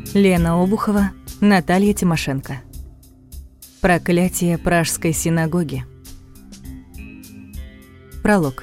Лена Обухова, Наталья Тимошенко. Проклятие Пражской синагоги. Пролог.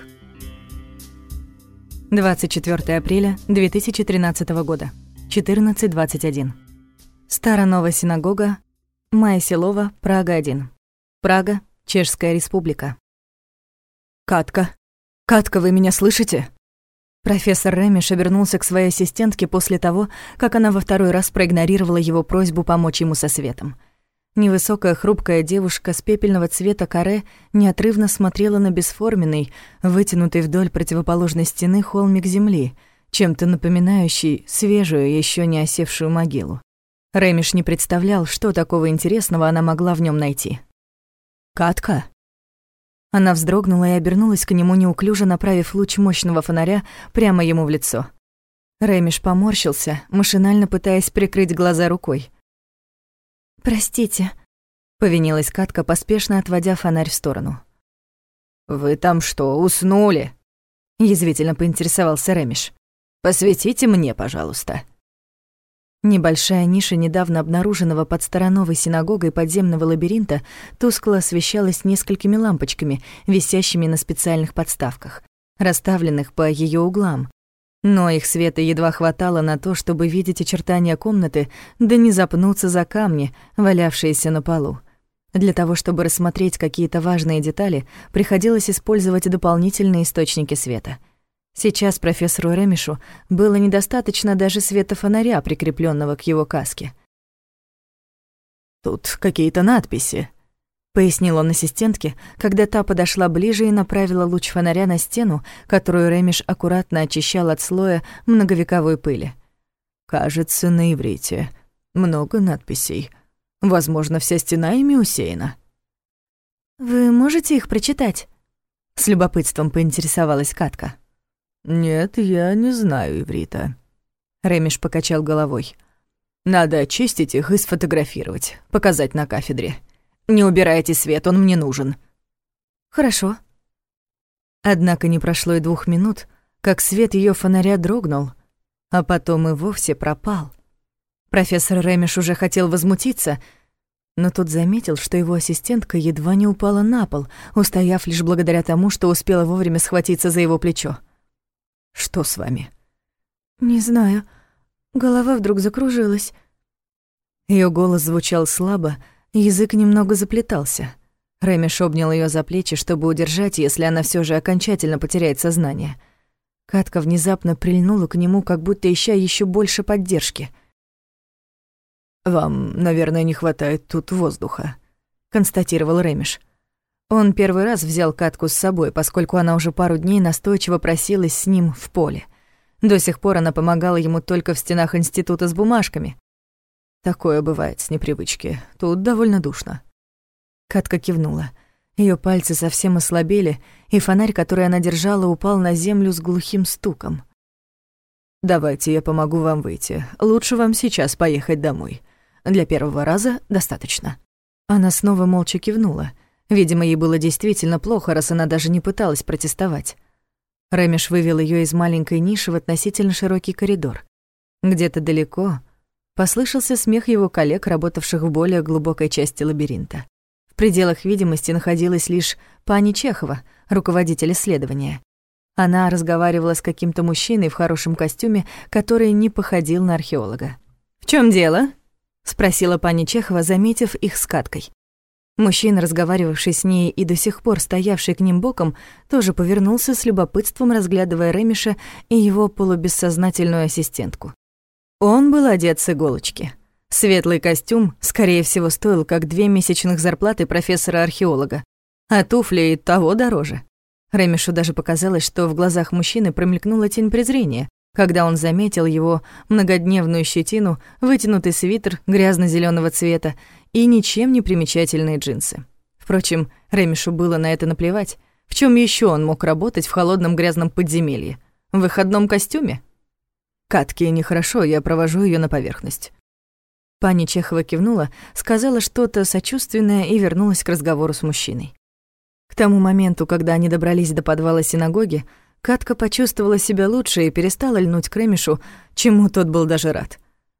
24 апреля 2013 года, 14:21. Старонова синагога, Майселова, Прага-1. Прага, Чешская республика. «Катка! Катка, вы меня слышите?» Профессор Ремиш обернулся к своей ассистентке после того, как она во второй раз проигнорировала его просьбу помочь ему со светом. Невысокая хрупкая девушка с пепельного цвета каре неотрывно смотрела на бесформенный, вытянутый вдоль противоположной стены холмик земли, чем-то напоминающий свежую, еще не осевшую могилу. Ремиш не представлял, что такого интересного она могла в нем найти. «Катка?» Она вздрогнула и обернулась к нему, неуклюже направив луч мощного фонаря прямо ему в лицо. Ремиш поморщился, машинально пытаясь прикрыть глаза рукой. «Простите», — повинилась Катка, поспешно отводя фонарь в сторону. «Вы там что, уснули?» — язвительно поинтересовался Ремиш. «Посветите мне, пожалуйста». Небольшая ниша недавно обнаруженного под Староновой синагогой подземного лабиринта тускло освещалась несколькими лампочками, висящими на специальных подставках, расставленных по ее углам. Но их света едва хватало на то, чтобы видеть очертания комнаты, да не запнуться за камни, валявшиеся на полу. Для того, чтобы рассмотреть какие-то важные детали, приходилось использовать дополнительные источники света. Сейчас профессору Ремишу было недостаточно даже света фонаря, прикреплённого к его каске. «Тут какие-то надписи», — пояснил он ассистентке, когда та подошла ближе и направила луч фонаря на стену, которую Ремиш аккуратно очищал от слоя многовековой пыли. «Кажется, на иврите. Много надписей. Возможно, вся стена ими усеяна». «Вы можете их прочитать?» — с любопытством поинтересовалась Катка. «Нет, я не знаю иврита». Ремиш покачал головой. «Надо очистить их и сфотографировать, показать на кафедре. Не убирайте свет, он мне нужен». «Хорошо». Однако не прошло и 2 минут, как свет её фонаря дрогнул, а потом и вовсе пропал. Профессор Ремиш уже хотел возмутиться, но тут заметил, что его ассистентка едва не упала на пол, устояв лишь благодаря тому, что успела вовремя схватиться за его плечо. «Что с вами?» «Не знаю. Голова вдруг закружилась». Её голос звучал слабо, язык немного заплетался. Ремиш обнял её за плечи, чтобы удержать, если она всё же окончательно потеряет сознание. Катка внезапно прильнула к нему, как будто ища ещё больше поддержки. «Вам, наверное, не хватает тут воздуха», — констатировал Ремиш. Он первый раз взял Катку с собой, поскольку она уже пару дней настойчиво просилась с ним в поле. До сих пор она помогала ему только в стенах института с бумажками. «Такое бывает с непривычки. Тут довольно душно». Катка кивнула. Её пальцы совсем ослабели, и фонарь, который она держала, упал на землю с глухим стуком. «Давайте я помогу вам выйти. Лучше вам сейчас поехать домой. Для первого раза достаточно». Она снова молча кивнула. Видимо, ей было действительно плохо, раз она даже не пыталась протестовать. Ремиш вывел её из маленькой ниши в относительно широкий коридор. Где-то далеко послышался смех его коллег, работавших в более глубокой части лабиринта. В пределах видимости находилась лишь пани Чехова, руководитель исследования. Она разговаривала с каким-то мужчиной в хорошем костюме, который не походил на археолога. «В чём дело?» — спросила пани Чехова, заметив их с Каткой. Мужчина, разговаривавший с ней и до сих пор стоявший к ним боком, тоже повернулся с любопытством, разглядывая Ремиша и его полубессознательную ассистентку. Он был одет с иголочки. Светлый костюм, скорее всего, стоил как 2 месячных зарплаты профессора-археолога, а туфли и того дороже. Ремишу даже показалось, что в глазах мужчины промелькнула тень презрения, когда он заметил его многодневную щетину, вытянутый свитер грязно-зелёного цвета и ничем не примечательные джинсы. Впрочем, Ремишу было на это наплевать. В чём ещё он мог работать в холодном грязном подземелье? В выходном костюме? «Катке нехорошо, я провожу её на поверхность». Пани Чехова кивнула, сказала что-то сочувственное и вернулась к разговору с мужчиной. К тому моменту, когда они добрались до подвала синагоги, Катка почувствовала себя лучше и перестала льнуть к Ремишу, чему тот был даже рад.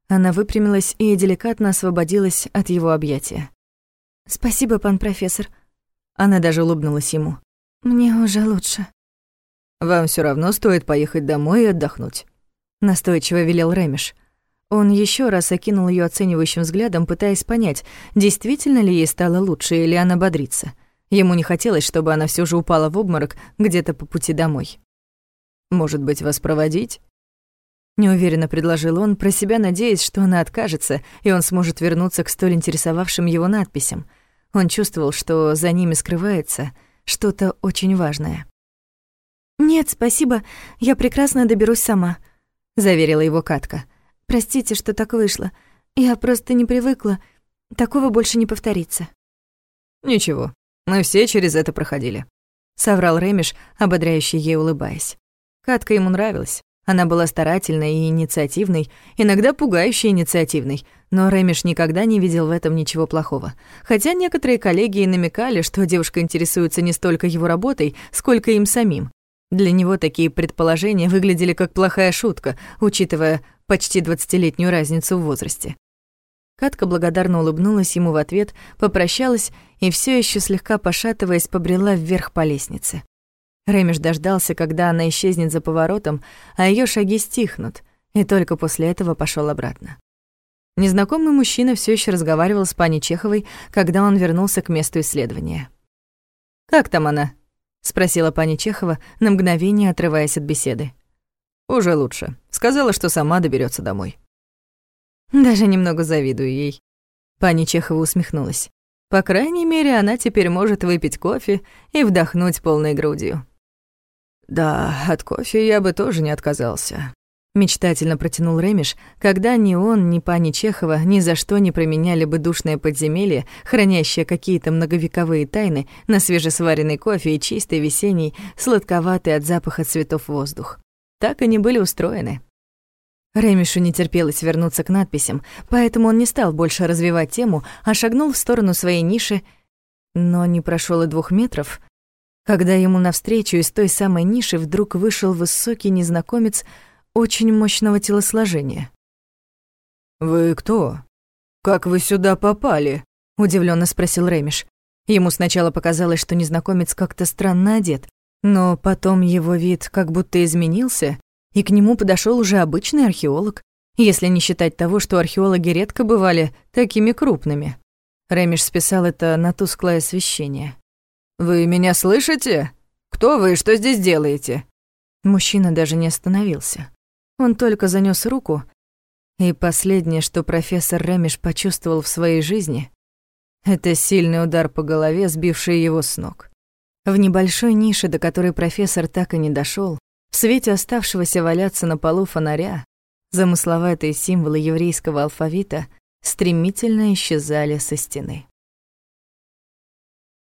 Она выпрямилась и деликатно освободилась от его объятия. «Спасибо, пан профессор». Она даже улыбнулась ему. «Мне уже лучше». «Вам всё равно стоит поехать домой и отдохнуть», — настойчиво велел Рэмиш. Он ещё раз окинул её оценивающим взглядом, пытаясь понять, действительно ли ей стало лучше или она бодрится. Ему не хотелось, чтобы она всё же упала в обморок где-то по пути домой. «Может быть, вас проводить?» Неуверенно предложил он, про себя надеясь, что она откажется, и он сможет вернуться к столь интересовавшим его надписям. Он чувствовал, что за ними скрывается что-то очень важное. «Нет, спасибо, я прекрасно доберусь сама», — заверила его Катка. «Простите, что так вышло. Я просто не привыкла. Такого больше не повторится». «Ничего, мы все через это проходили», — соврал Рэмиш, ободряюще ей улыбаясь. Катка ему нравилась. Она была старательной и инициативной, иногда пугающе инициативной, но Рэмиш никогда не видел в этом ничего плохого. Хотя некоторые коллеги и намекали, что девушка интересуется не столько его работой, сколько им самим. Для него такие предположения выглядели как плохая шутка, учитывая почти 20-летнюю разницу в возрасте. Катка благодарно улыбнулась ему в ответ, попрощалась и все еще слегка пошатываясь побрела вверх по лестнице. Рэмиш дождался, когда она исчезнет за поворотом, а ее шаги стихнут, и только после этого пошел обратно. Незнакомый мужчина все еще разговаривал с пани Чеховой, когда он вернулся к месту исследования. «Как там она?» — спросила пани Чехова, на мгновение отрываясь от беседы. «Уже лучше. Сказала, что сама доберется домой». «Даже немного завидую ей». Пани Чехова усмехнулась. «По крайней мере, она теперь может выпить кофе и вдохнуть полной грудью». «Да, от кофе я бы тоже не отказался», — мечтательно протянул Рэмиш, когда ни он, ни пани Чехова ни за что не променяли бы душное подземелье, хранящее какие-то многовековые тайны, на свежесваренный кофе и чистый весенний, сладковатый от запаха цветов воздух. Так они были устроены. Рэмишу не терпелось вернуться к надписям, поэтому он не стал больше развивать тему, а шагнул в сторону своей ниши, но не прошёл и 2 метров, когда ему навстречу из той самой ниши вдруг вышел высокий незнакомец очень мощного телосложения. «Вы кто? Как вы сюда попали?» — удивлённо спросил Рэмиш. Ему сначала показалось, что незнакомец как-то странно одет, но потом его вид как будто изменился, и к нему подошёл уже обычный археолог, если не считать того, что археологи редко бывали такими крупными. Рэмиш списал это на тусклое освещение. «Вы меня слышите? Кто вы и что здесь делаете?» Мужчина даже не остановился. Он только занёс руку, и последнее, что профессор Рэмиш почувствовал в своей жизни, это сильный удар по голове, сбивший его с ног. В небольшой нише, до которой профессор так и не дошёл, в свете оставшегося валяться на полу фонаря, замысловатые символы еврейского алфавита стремительно исчезали со стены.